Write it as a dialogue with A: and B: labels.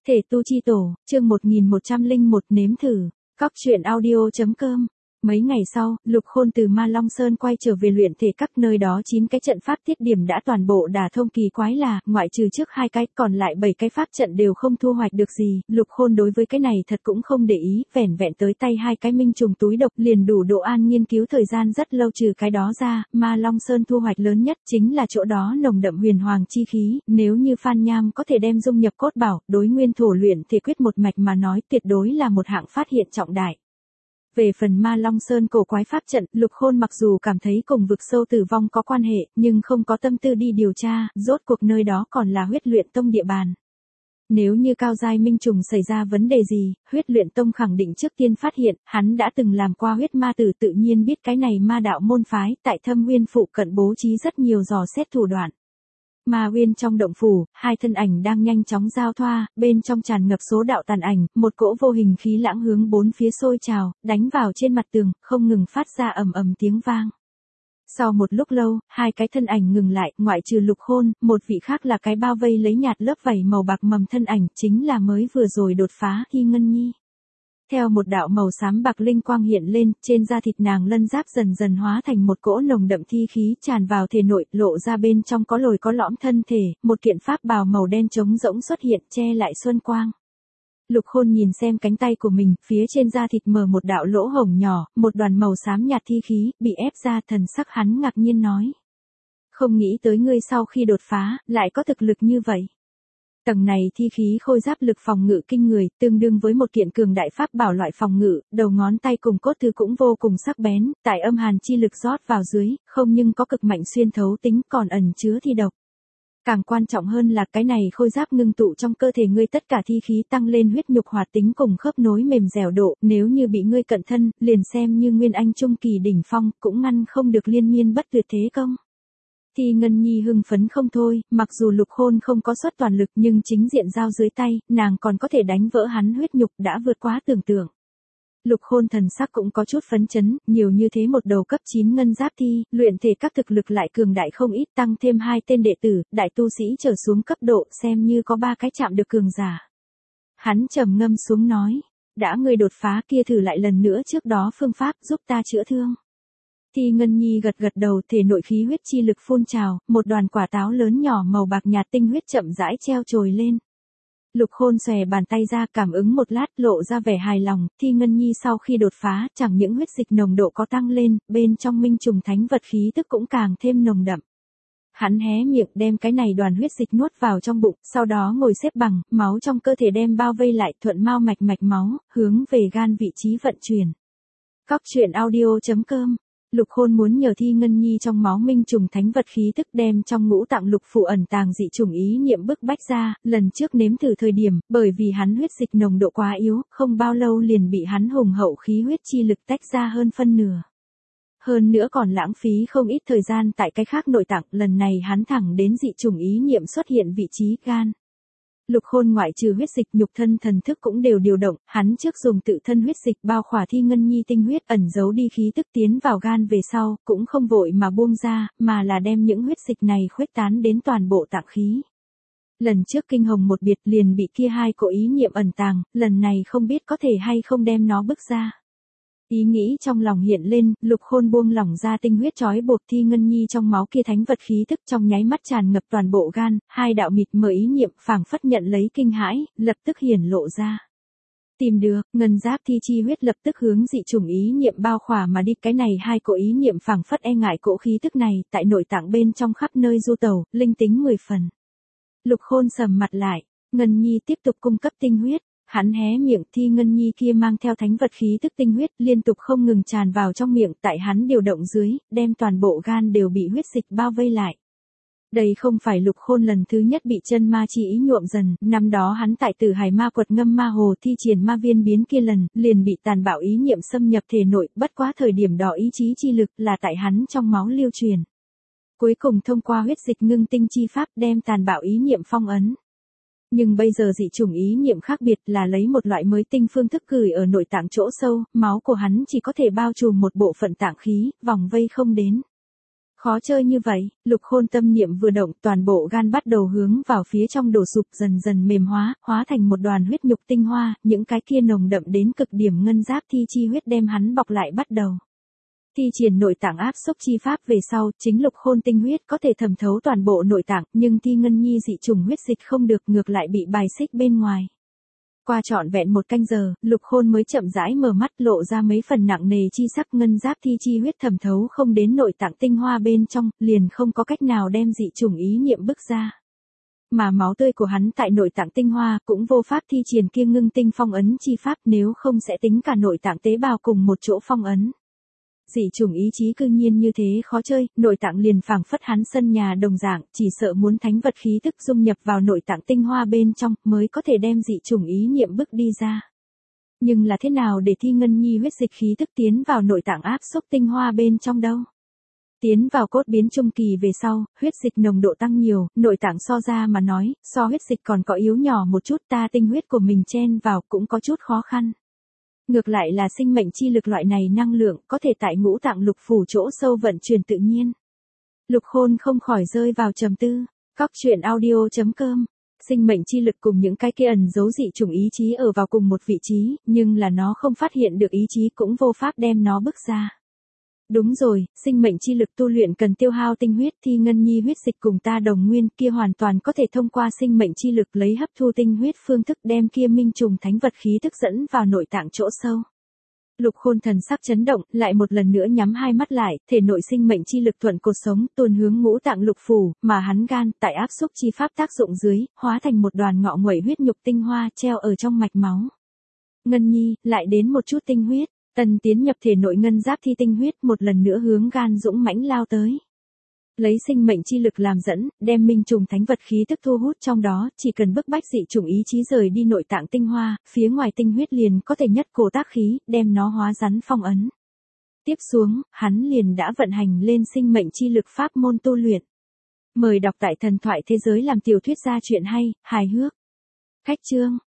A: Thể tu chi tổ, chương 1101 nếm thử. Cóc truyện audio.com. Mấy ngày sau, Lục Khôn từ Ma Long Sơn quay trở về luyện thể các nơi đó 9 cái trận pháp tiết điểm đã toàn bộ đả thông. Kỳ quái là, ngoại trừ trước 2 cái, còn lại 7 cái pháp trận đều không thu hoạch được gì. Lục Khôn đối với cái này thật cũng không để ý, vẻn vẹn tới tay 2 cái minh trùng túi độc liền đủ Độ An nghiên cứu thời gian rất lâu. Trừ cái đó ra, Ma Long Sơn thu hoạch lớn nhất chính là chỗ đó nồng đậm huyền hoàng chi khí, nếu như Phan Nham có thể đem dung nhập cốt bảo, đối nguyên thổ luyện thể quyết một mạch mà nói tuyệt đối là một hạng phát hiện trọng đại. Về phần Ma Long Sơn cổ quái pháp trận, Lục Khôn mặc dù cảm thấy cùng vực sâu tử vong có quan hệ, nhưng không có tâm tư đi điều tra, rốt cuộc nơi đó còn là Huyết Luyện Tông địa bàn. Nếu như cao giai minh trùng xảy ra vấn đề gì, Huyết Luyện Tông khẳng định trước tiên phát hiện, hắn đã từng làm qua huyết ma tử, tự nhiên biết cái này ma đạo môn phái, tại Thâm Nguyên phụ cận bố trí rất nhiều dò xét thủ đoạn. Ma Uyên trong động phủ, 2 thân ảnh đang nhanh chóng giao thoa, bên trong tràn ngập số đạo tàn ảnh, một cỗ vô hình khí lãng hướng bốn phía sôi trào, đánh vào trên mặt tường, không ngừng phát ra ầm ầm tiếng vang. Sau một lúc lâu, 2 cái thân ảnh ngừng lại, ngoại trừ Lục Khôn, một vị khác là cái bao vây lấy nhạt lớp vảy màu bạc mầm thân ảnh, chính là mới vừa rồi đột phá Hy Ngân Nhi. Theo một đạo màu xám bạc linh quang hiện lên, trên da thịt nàng lân giáp dần dần hóa thành một cỗ nồng đậm thi khí tràn vào thể nội, lộ ra bên trong có lồi có lõm thân thể, một kiện pháp bào màu đen trống rỗng xuất hiện che lại xuân quang. Lục Khôn nhìn xem cánh tay của mình, phía trên da thịt mở một đạo lỗ hổng nhỏ, một đoàn màu xám nhạt thi khí, bị ép ra, thần sắc hắn ngạc nhiên nói. Không nghĩ tới ngươi sau khi đột phá, lại có thực lực như vậy. Tầng này thi khí khôi giáp lực phòng ngự kinh người, tương đương với một kiện cường đại pháp bảo loại phòng ngự, đầu ngón tay cùng cốt thư cũng vô cùng sắc bén, tại âm hàn chi lực rót vào dưới, không nhưng có cực mạnh xuyên thấu tính, còn ẩn chứa thi độc. Càng quan trọng hơn là cái này khôi giáp ngưng tụ trong cơ thể ngươi tất cả thi khí tăng lên huyết nhục hoạt tính cùng khớp nối mềm dẻo độ, nếu như bị ngươi cận thân, liền xem như Nguyên Anh trung kỳ đỉnh phong, cũng ngăn không được liên miên bất tuyệt thế công. Thi Ngân Nhi hưng phấn không thôi, mặc dù Lục Khôn không có xuất toàn lực nhưng chính diện giao dưới tay, nàng còn có thể đánh vỡ hắn huyết nhục đã vượt quá tưởng tượng. Lục Khôn thần sắc cũng có chút phấn chấn, nhiều như thế một đầu cấp 9 ngân giáp thi, luyện thể các thực lực lại cường đại không ít, tăng thêm 2 tên đệ tử, đại tu sĩ trở xuống cấp độ, xem như có 3 cái chạm được cường giả. Hắn trầm ngâm xuống nói, đã ngươi đột phá kia thử lại lần nữa trước đó phương pháp giúp ta chữa thương. Thi Ngân Nhi gật gật đầu, thể nội khí huyết chi lực phun trào, một đoàn quả táo lớn nhỏ màu bạc nhạt tinh huyết chậm rãi treo trồi lên. Lục Khôn xòe bàn tay ra, cảm ứng một lát, lộ ra vẻ hài lòng. Thi Ngân Nhi sau khi đột phá, chẳng những huyết dịch nồng độ có tăng lên, bên trong minh trùng thánh vật khí tức cũng càng thêm nồng đậm. Hắn hé miệng đem cái này đoàn huyết dịch nuốt vào trong bụng, sau đó ngồi xếp bằng, máu trong cơ thể đem bao vây lại, thuận mao mạch mạch máu, hướng về gan vị trí vận chuyển. Cóc truyện audio.com. Lục Khôn muốn nhờ Thi Ngân Nhi trong máu minh trùng thánh vật khí tức đem trong ngũ tạng lục phủ ẩn tàng dị trùng ý niệm bức bách ra, lần trước nếm thử thời điểm, bởi vì hắn huyết dịch nồng độ quá yếu, không bao lâu liền bị hắn hùng hậu khí huyết chi lực tách ra hơn phân nửa. Hơn nữa còn lãng phí không ít thời gian tại cái khác nội tạng, lần này hắn thẳng đến dị trùng ý niệm xuất hiện vị trí gan. Lục Khôn ngoại trừ huyết dịch nhục thân thần thức cũng đều điều động, hắn trước dùng tự thân huyết dịch bao khỏa Thi Ngân Nhi tinh huyết ẩn giấu đi khí tức tiến vào gan về sau, cũng không vội mà buông ra, mà là đem những huyết dịch này khuếch tán đến toàn bộ tạng khí. Lần trước kinh hồng một biệt liền bị kia 2 cỗ ý niệm ẩn tàng, lần này không biết có thể hay không đem nó bức ra. Ý nghĩ trong lòng hiện lên, Lục Khôn buông lỏng ra tinh huyết trói buộc Thi Ngân Nhi trong máu kia thánh vật khí tức trong nháy mắt tràn ngập toàn bộ gan, 2 đạo mịt mờ ý niệm phảng phất nhận lấy kinh hãi, lập tức hiển lộ ra. Tìm được, ngân giáp thi chi huyết lập tức hướng dị trùng ý niệm bao khỏa mà đi, cái này 2 cỗ ý niệm phảng phất e ngại cỗ khí tức này, tại nội tạng bên trong khắp nơi du tẩu, linh tính 10 phần. Lục Khôn sầm mặt lại, Ngân Nhi tiếp tục cung cấp tinh huyết. Hắn hé miệng, Thi Ngân Nhi kia mang theo thánh vật khí tức tinh huyết liên tục không ngừng tràn vào trong miệng, tại hắn điều động dưới, đem toàn bộ gan đều bị huyết dịch bao vây lại. Đây không phải Lục Khôn lần thứ nhất bị chân ma chi ý nhuộm dần, năm đó hắn tại Tử Hải Ma Quật ngâm ma hồ thi triển ma viên biến kia lần, liền bị tàn bạo ý niệm xâm nhập thể nội, bất quá thời điểm đó ý chí chi lực là tại hắn trong máu lưu truyền. Cuối cùng thông qua huyết dịch ngưng tinh chi pháp đem tàn bạo ý niệm phong ấn. Nhưng bây giờ dị chủng ý niệm khác biệt là lấy một loại mới tinh phương thức gửi ở nội tạng chỗ sâu, máu của hắn chỉ có thể bao trùm một bộ phận tạng khí, vòng vây không đến. Khó chơi như vậy, Lục Khôn tâm niệm vừa động, toàn bộ gan bắt đầu hướng vào phía trong đổ sụp, dần dần mềm hóa thành một đoàn huyết nhục tinh hoa, những cái kia nồng đậm đến cực điểm ngân giáp thi chi huyết đem hắn bọc lại bắt đầu. Thi triển nội tạng áp xúc chi pháp về sau, chính Lục Khôn tinh huyết có thể thẩm thấu toàn bộ nội tạng, nhưng Thi Ngân Nhi dị chủng huyết dịch không được, ngược lại bị bài xích bên ngoài. Qua trọn vẹn 1 canh giờ, Lục Khôn mới chậm rãi mở mắt, lộ ra mấy phần nặng nề chi sắc, ngân giáp thi chi huyết thẩm thấu không đến nội tạng tinh hoa bên trong, liền không có cách nào đem dị chủng ý niệm bức ra. Mà máu tươi của hắn tại nội tạng tinh hoa cũng vô pháp thi triển kia ngưng tinh phong ấn chi pháp, nếu không sẽ tính cả nội tạng tế bào cùng một chỗ phong ấn. Dị chủng ý chí cư nhiên như thế khó chơi, nội tạng liền phảng phất hắn sân nhà đồng dạng, chỉ sợ muốn thánh vật khí tức dung nhập vào nội tạng tinh hoa bên trong, mới có thể đem dị chủng ý niệm bức đi ra. Nhưng là thế nào để Thi Ngân Nhi huyết dịch khí tức tiến vào nội tạng áp xúc tinh hoa bên trong đâu? Tiến vào cốt biến trung kỳ về sau, huyết dịch nồng độ tăng nhiều, nội tạng so ra mà nói, so huyết dịch còn có yếu nhỏ một chút, ta tinh huyết của mình chen vào cũng có chút khó khăn. Ngược lại là sinh mệnh chi lực loại này năng lượng có thể tại ngũ tạng lục phủ chỗ sâu vận chuyển tự nhiên. Lục Khôn không khỏi rơi vào trầm tư. Cóc truyện audio.com. Sinh mệnh chi lực cùng những cái kia ẩn giấu dị chủng ý chí ở vào cùng một vị trí, nhưng là nó không phát hiện được ý chí cũng vô pháp đem nó bức ra. Đúng rồi, sinh mệnh chi lực tu luyện cần tiêu hao tinh huyết, Thi Ngân Nhi huyết dịch cùng ta đồng nguyên, kia hoàn toàn có thể thông qua sinh mệnh chi lực lấy hấp thu tinh huyết phương thức đem kia minh trùng thánh vật khí tức dẫn vào nội tạng chỗ sâu. Lục Khôn thần sắc chấn động, lại một lần nữa nhắm hai mắt lại, thể nội sinh mệnh chi lực thuận cột sống, tuôn hướng ngũ tạng lục phủ, mà hắn gan tại áp xúc chi pháp tác dụng dưới, hóa thành một đoàn ngọ nguậy huyết nhục tinh hoa treo ở trong mạch máu. Ngân Nhi, lại đến một chút tinh huyết. Tần tiến nhập thể nội ngân giáp thi tinh huyết, một lần nữa hướng gan dũng mãnh lao tới. Lấy sinh mệnh chi lực làm dẫn, đem minh trùng thánh vật khí tức thu hút trong đó, chỉ cần bức bách dị chủng ý chí rời đi nội tạng tinh hoa, phía ngoài tinh huyết liền có thể nhất cổ tác khí, đem nó hóa rắn phong ấn. Tiếp xuống, hắn liền đã vận hành lên sinh mệnh chi lực pháp môn tu luyện. Mời đọc tại Thần Thoại Thế Giới làm tiểu thuyết gia truyện hay, hài hước. Khách chương